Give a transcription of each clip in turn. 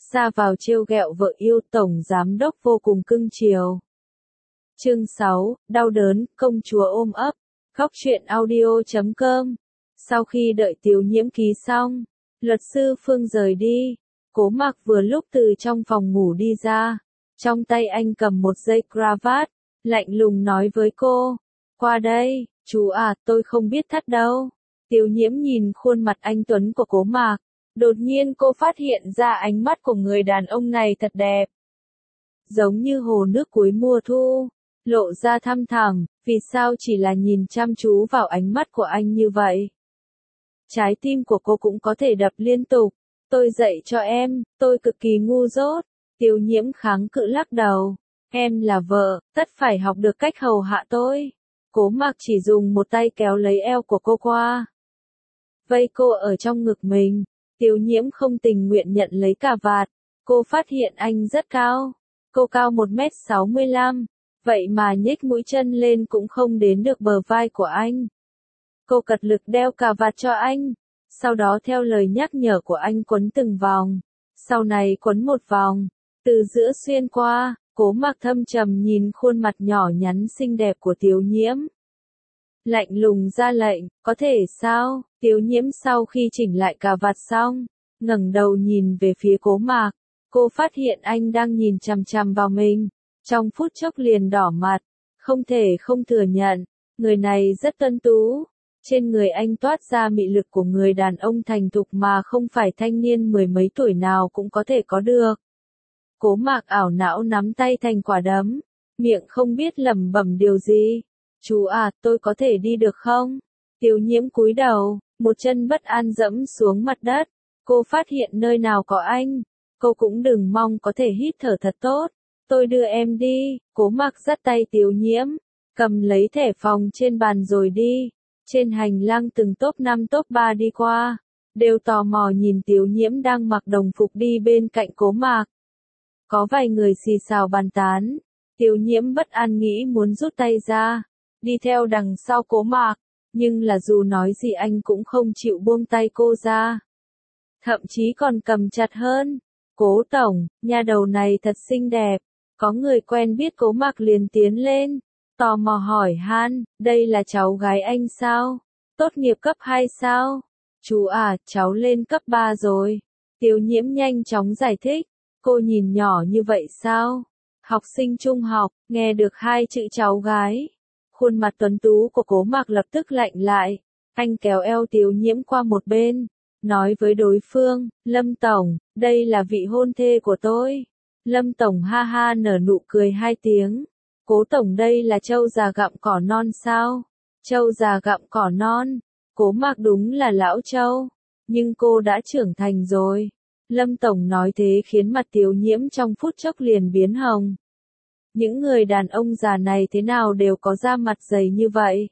ra vào trêu ghẹo vợ yêu, tổng giám đốc vô cùng cưng chiều. Chương 6, đau đớn, công chúa ôm ấp. Khóc chuyện audio.com. Sau khi đợi Tiểu Nhiễm ký xong, luật sư Phương rời đi. Cố Mạc vừa lúc từ trong phòng ngủ đi ra, trong tay anh cầm một dây cravat, lạnh lùng nói với cô, qua đây, chú à, tôi không biết thắt đâu. Tiểu Nhiễm nhìn khuôn mặt anh tuấn của Cố Mạc, đột nhiên cô phát hiện ra ánh mắt của người đàn ông này thật đẹp. Giống như hồ nước cuối mùa thu, lộ ra thăm thẳm, vì sao chỉ là nhìn chăm chú vào ánh mắt của anh như vậy? Trái tim của cô cũng có thể đập liên tục. Tôi dạy cho em, tôi cực kỳ ngu dốt. Tiểu Nhiễm kháng cự lắc đầu. Em là vợ, tất phải học được cách hầu hạ tôi. Cố Mạc chỉ dùng một tay kéo lấy eo của cô qua, vây cô ở trong ngực mình. Tiểu Nhiễm không tình nguyện nhận lấy cà vạt. Cô phát hiện anh rất cao. Cô cao 1m65, vậy mà nhếch mũi chân lên cũng không đến được bờ vai của anh. Cô cật lực đeo cà vạt cho anh, sau đó theo lời nhắc nhở của anh quấn từng vòng, sau này quấn một vòng, từ giữa xuyên qua. Cố Mạc thâm trầm nhìn khuôn mặt nhỏ nhắn xinh đẹp của Tiểu Nhiễm, lạnh lùng ra lệnh, có thể sao? Tiểu Nhiễm sau khi chỉnh lại cà vạt xong, ngẩng đầu nhìn về phía Cố Mạc, cô phát hiện anh đang nhìn chằm chằm vào mình, trong phút chốc liền đỏ mặt, không thể không thừa nhận, người này rất tuấn tú. Trên người anh toát ra mị lực của người đàn ông thành thục mà không phải thanh niên mười mấy tuổi nào cũng có thể có được. Cố Mạc ảo não nắm tay thành quả đấm, miệng không biết lẩm bẩm điều gì. Chú à, tôi có thể đi được không? Tiểu Nhiễm cúi đầu, một chân bất an dẫm xuống mặt đất. Cô phát hiện nơi nào có anh, cô cũng đừng mong có thể hít thở thật tốt. Tôi đưa em đi. Cố Mạc dắt tay Tiểu Nhiễm, cầm lấy thẻ phòng trên bàn rồi đi. Trên hành lang từng top 5 top 3 đi qua, đều tò mò nhìn Tiểu Nhiễm đang mặc đồng phục đi bên cạnh Cố Mạc. Có vài người xì xào bàn tán, Tiểu Nhiễm bất an nghĩ muốn rút tay ra, đi theo đằng sau Cố Mạc, nhưng là dù nói gì anh cũng không chịu buông tay cô ra. Thậm chí còn cầm chặt hơn. Cố tổng, nhà đầu này thật xinh đẹp. Có người quen biết Cố Mạc liền tiến lên, tò mò hỏi han, đây là cháu gái anh sao? Tốt nghiệp cấp 2 sao? Chú à, cháu lên cấp 3 rồi. Tiểu Nhiễm nhanh chóng giải thích, cô nhìn nhỏ như vậy sao? Học sinh trung học, nghe được hai chữ cháu gái. Khuôn mặt tuấn tú của Cố Mạc lập tức lạnh lại, anh kéo eo Tiểu Nhiễm qua một bên, nói với đối phương, Lâm Tổng, đây là vị hôn thê của tôi. Lâm Tổng ha ha nở nụ cười hai tiếng. Cố Tổng đây là trâu già gặm cỏ non sao? Trâu già gặm cỏ non. Cố Mạc đúng là lão trâu, nhưng cô đã trưởng thành rồi. Lâm Tổng nói thế khiến mặt Tiểu Nhiễm trong phút chốc liền biến hồng. Những người đàn ông già này thế nào đều có da mặt dày như vậy.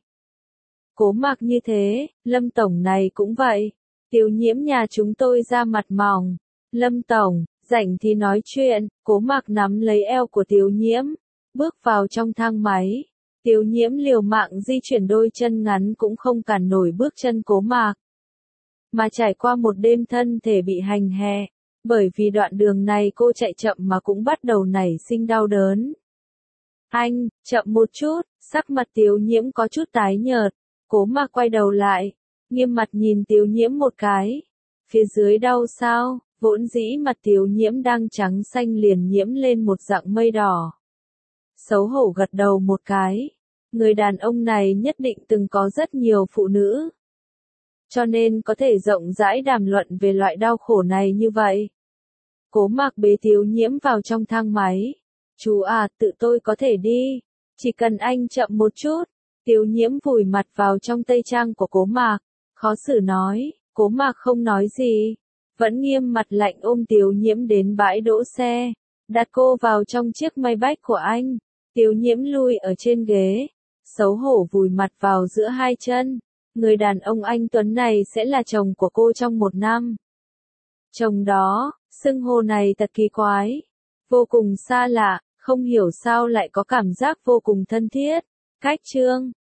Cố Mạc như thế, Lâm Tổng này cũng vậy. Tiểu Nhiễm nhà chúng tôi da mặt mỏng. Lâm Tổng, rảnh thì nói chuyện. Cố Mạc nắm lấy eo của Tiểu Nhiễm, bước vào trong thang máy. Tiểu Nhiễm liều mạng di chuyển đôi chân ngắn cũng không cản nổi bước chân Cố Mạc. Mà trải qua một đêm thân thể bị hành hè, bởi vì đoạn đường này cô chạy chậm mà cũng bắt đầu nảy sinh đau đớn. Anh, chậm một chút. Sắc mặt Tiểu Nhiễm có chút tái nhợt. Cố Mạc quay đầu lại, nghiêm mặt nhìn Tiểu Nhiễm một cái. Phía dưới đau sao? Vốn dĩ mặt Tiểu Nhiễm đang trắng xanh liền nhiễm lên một dạng mây đỏ. Xấu hổ gật đầu một cái. Người đàn ông này nhất định từng có rất nhiều phụ nữ, cho nên có thể rộng rãi đàm luận về loại đau khổ này như vậy. Cố Mạc bế Tiểu Nhiễm vào trong thang máy. Chú à, tự tôi có thể đi, chỉ cần anh chậm một chút. Tiểu Nhiễm vùi mặt vào trong tây trang của Cố Mạc, khó xử nói. Cố Mạc không nói gì, vẫn nghiêm mặt lạnh ôm Tiểu Nhiễm đến bãi đỗ xe, đặt cô vào trong chiếc Maybach của anh. Tiểu Nhiễm lui ở trên ghế, xấu hổ vùi mặt vào giữa hai chân. Người đàn ông anh tuấn này sẽ là chồng của cô trong 1 năm. Chồng đó, xưng hô này thật kỳ quái, vô cùng xa lạ, không hiểu sao lại có cảm giác vô cùng thân thiết. Cách chương